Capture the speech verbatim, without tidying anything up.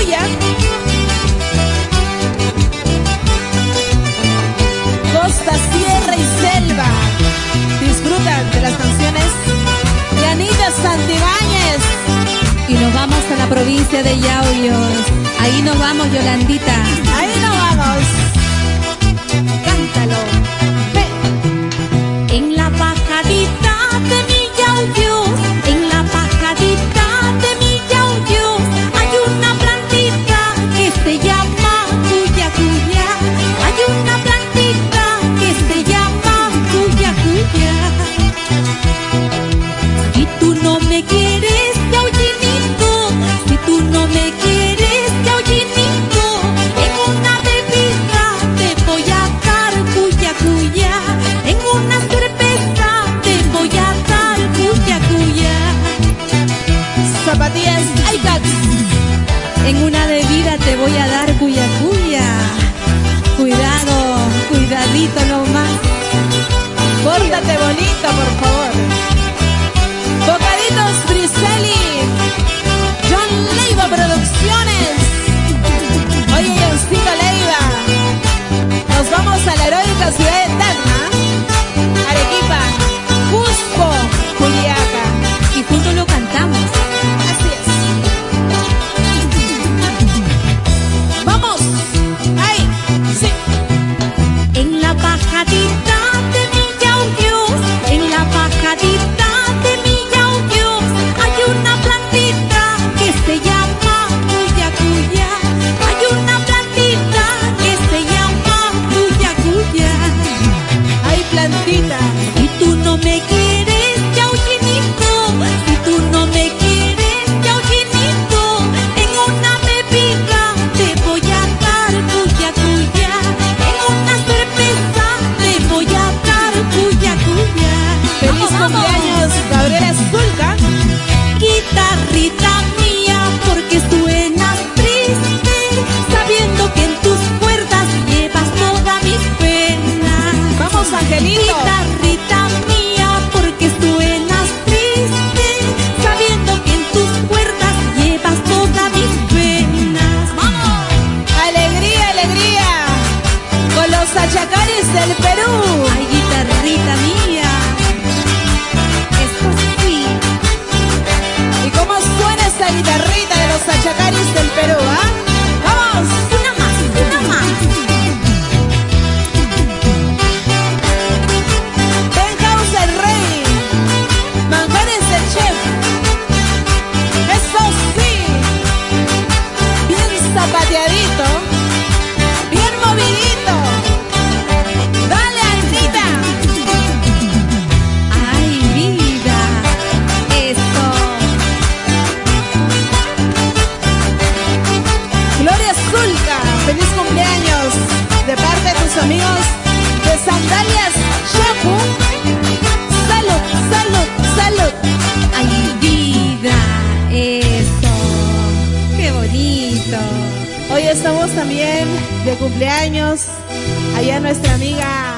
Cuyacuya. Costa, sierra y selva. Disfrutan de las canciones de Anita Santibáñez. Y nos vamos a la provincia de Yauyos. Ahí nos vamos, Yolandita. Ahí nos vamos. Cántalo. Ve. En la bajadita de mi Yauyos, en la bajadita de mi Yauyos, hay una plantita que se llama Cuyacuya. Hay una plantita que se llama Cuyacuya. Y tú no me quieres, Yauyinito, si tú no me quieres, Yauyinito, en una bebida te voy a dar Cuyacuya, en una cerveza te voy a dar Cuyacuya. Zapatillas Ajax. En una bebida te voy a dar Cuyacuya. Cuidado, cuidadito nomás. Pórtate bonito, por favor. Bocaditos Briselli. John Leiva Producciones. Oye, Johncito Leiva. Nos vamos a la heroica ciudad de Tacna, Arequipa, Cusco, Juliaca. Y juntos lo cantamos. Así es. Vamos. Ahí. Sí. En la bajadita de mi Yauyos, en la bajadita de mi Yauyos, hay una plantita que se llama Cuyacuya. Hay una plantita que se llama Cuyacuya. Hay plantita. Y tú no me quieres, Yauyinito, si tú no me quieres, Yauyinito, en una bebida te voy a dar Cuyacuya, en una cerveza te voy a dar Cuyacuya. Feliz cumpleaños, Gabriela Zulca. Guitarrita mía, porque suenas triste, sabiendo que en tus cuerdas llevas todas mis penas. Vamos, Angelito. Guitarrita mía, porque suenas triste, sabiendo que en tus cuerdas llevas todas mis penas. ¡Vamos! Alegría, alegría. Con los achacares del Perú. ¡Ay, guitarrita mía! Esto sí. ¿Y cómo suena esta guitarrita de los achacares del Perú, ah? ¡Vamos! Una más, una más. Penthouse el Rey. Manjares del Chef. Eso sí. Bien zapateadito. Bien movidito. Dale, Anita. ¡Ay, vida! Eso. Gloria Zulca, feliz cumpleaños de parte de tus amigos de Sandalias Chapu. Salud, salud, salud. ¡Ay, vida! Eso. ¡Qué bonito! Hoy estamos también de cumpleaños allá nuestra amiga